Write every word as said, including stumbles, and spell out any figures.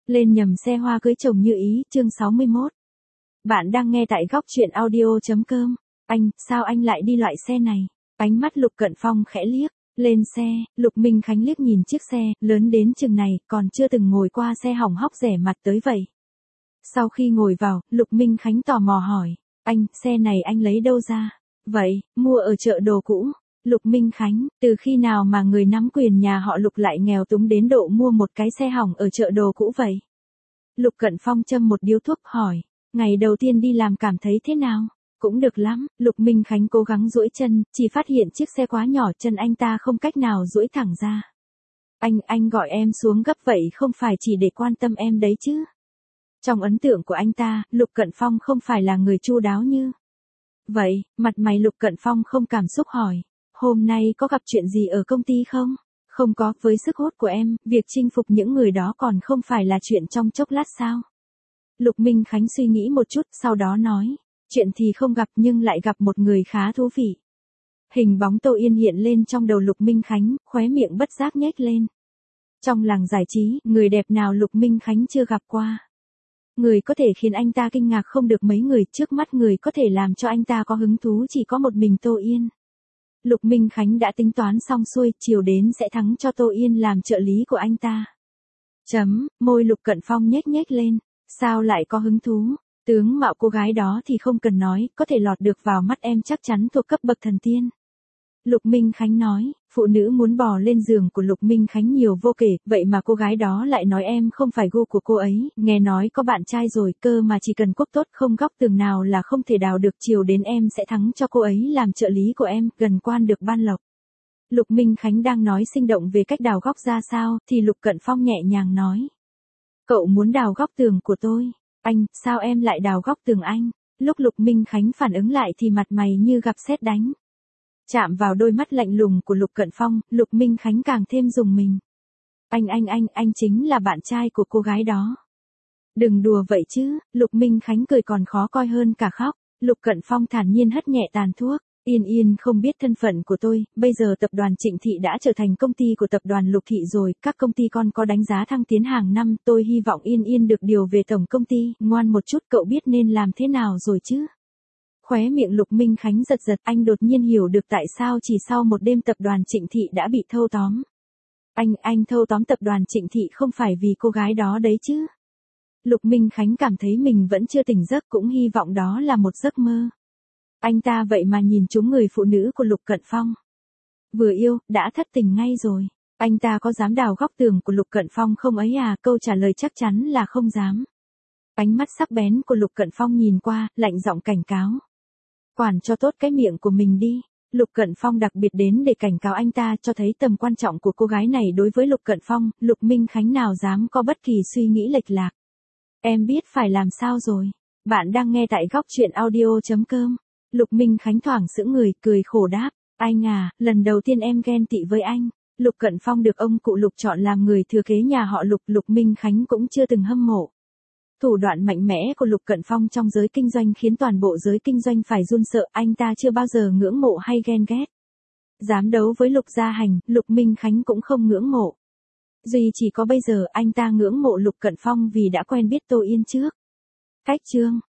Lên nhầm xe hoa cưới chồng như ý, chương sáu mươi mốt. Bạn đang nghe tại góc truyện audio.com. Anh, sao anh lại đi loại xe này? Ánh mắt Lục Cận Phong khẽ liếc. Lên xe, Lục Minh Khánh liếc nhìn chiếc xe, lớn đến chừng này, còn chưa từng ngồi qua xe hỏng hóc rẻ mặt tới vậy. Sau khi ngồi vào, Lục Minh Khánh tò mò hỏi. Anh, xe này anh lấy đâu ra? Vậy, mua ở chợ đồ cũ. Lục Minh Khánh, từ khi nào mà người nắm quyền nhà họ Lục lại nghèo túng đến độ mua một cái xe hỏng ở chợ đồ cũ vậy? Lục Cận Phong châm một điếu thuốc hỏi, ngày đầu tiên đi làm cảm thấy thế nào? Cũng được lắm, Lục Minh Khánh cố gắng duỗi chân, chỉ phát hiện chiếc xe quá nhỏ chân anh ta không cách nào duỗi thẳng ra. Anh, anh gọi em xuống gấp vậy không phải chỉ để quan tâm em đấy chứ? Trong ấn tượng của anh ta, Lục Cận Phong không phải là người chu đáo như vậy, mặt mày Lục Cận Phong không cảm xúc hỏi. Hôm nay có gặp chuyện gì ở công ty không? Không có, với sức hút của em, việc chinh phục những người đó còn không phải là chuyện trong chốc lát sao? Lục Minh Khánh suy nghĩ một chút, sau đó nói, chuyện thì không gặp nhưng lại gặp một người khá thú vị. Hình bóng Tô Yên hiện lên trong đầu Lục Minh Khánh, khóe miệng bất giác nhếch lên. Trong làng giải trí, người đẹp nào Lục Minh Khánh chưa gặp qua? Người có thể khiến anh ta kinh ngạc không được mấy người, trước mắt người có thể làm cho anh ta có hứng thú chỉ có một mình Tô Yên. Lục Minh Khánh đã tính toán xong xuôi, chiều đến sẽ thắng cho Tô Yên làm trợ lý của anh ta. Chấm, môi Lục Cận Phong nhếch nhếch lên, sao lại có hứng thú? Tướng mạo cô gái đó thì không cần nói, có thể lọt được vào mắt em chắc chắn thuộc cấp bậc thần tiên. Lục Minh Khánh nói, phụ nữ muốn bò lên giường của Lục Minh Khánh nhiều vô kể, vậy mà cô gái đó lại nói em không phải gu của cô ấy, nghe nói có bạn trai rồi, cơ mà chỉ cần quốc tốt không góc tường nào là không thể đào được, chiều đến em sẽ thắng cho cô ấy làm trợ lý của em, gần quan được ban lộc. Lục Minh Khánh đang nói sinh động về cách đào góc ra sao, thì Lục Cận Phong nhẹ nhàng nói. Cậu muốn đào góc tường của tôi? Anh, sao em lại đào góc tường anh? Lúc Lục Minh Khánh phản ứng lại thì mặt mày như gặp sét đánh. Chạm vào đôi mắt lạnh lùng của Lục Cận Phong, Lục Minh Khánh càng thêm rùng mình. Anh anh anh, anh chính là bạn trai của cô gái đó. Đừng đùa vậy chứ, Lục Minh Khánh cười còn khó coi hơn cả khóc. Lục Cận Phong thản nhiên hất nhẹ tàn thuốc. Yên Yên không biết thân phận của tôi, bây giờ tập đoàn Trịnh Thị đã trở thành công ty của tập đoàn Lục Thị rồi, các công ty con có đánh giá thăng tiến hàng năm, tôi hy vọng Yên Yên được điều về tổng công ty, ngoan một chút cậu biết nên làm thế nào rồi chứ? Khóe miệng Lục Minh Khánh giật giật, anh đột nhiên hiểu được tại sao chỉ sau một đêm tập đoàn Trịnh Thị đã bị thâu tóm. Anh, anh thâu tóm tập đoàn Trịnh Thị không phải vì cô gái đó đấy chứ? Lục Minh Khánh cảm thấy mình vẫn chưa tỉnh giấc, cũng hy vọng đó là một giấc mơ. Anh ta vậy mà nhìn trúng người phụ nữ của Lục Cận Phong. Vừa yêu, đã thất tình ngay rồi. Anh ta có dám đào góc tường của Lục Cận Phong không ấy à? Câu trả lời chắc chắn là không dám. Ánh mắt sắc bén của Lục Cận Phong nhìn qua, lạnh giọng cảnh cáo. Quản cho tốt cái miệng của mình đi. Lục Cận Phong đặc biệt đến để cảnh cáo anh ta, cho thấy tầm quan trọng của cô gái này đối với Lục Cận Phong. Lục Minh Khánh nào dám có bất kỳ suy nghĩ lệch lạc. Em biết phải làm sao rồi. Bạn đang nghe tại góc truyện audio.com. Lục Minh Khánh thoảng sững người, cười khổ đáp. Anh à, lần đầu tiên em ghen tị với anh. Lục Cận Phong được ông cụ Lục chọn làm người thừa kế nhà họ Lục, Lục Minh Khánh cũng chưa từng hâm mộ. Thủ đoạn mạnh mẽ của Lục Cận Phong trong giới kinh doanh khiến toàn bộ giới kinh doanh phải run sợ, anh ta chưa bao giờ ngưỡng mộ hay ghen ghét. Dám đấu với Lục Gia Hành, Lục Minh Khánh cũng không ngưỡng mộ. Duy chỉ có bây giờ anh ta ngưỡng mộ Lục Cận Phong vì đã quen biết Tô Yên trước. Cách chương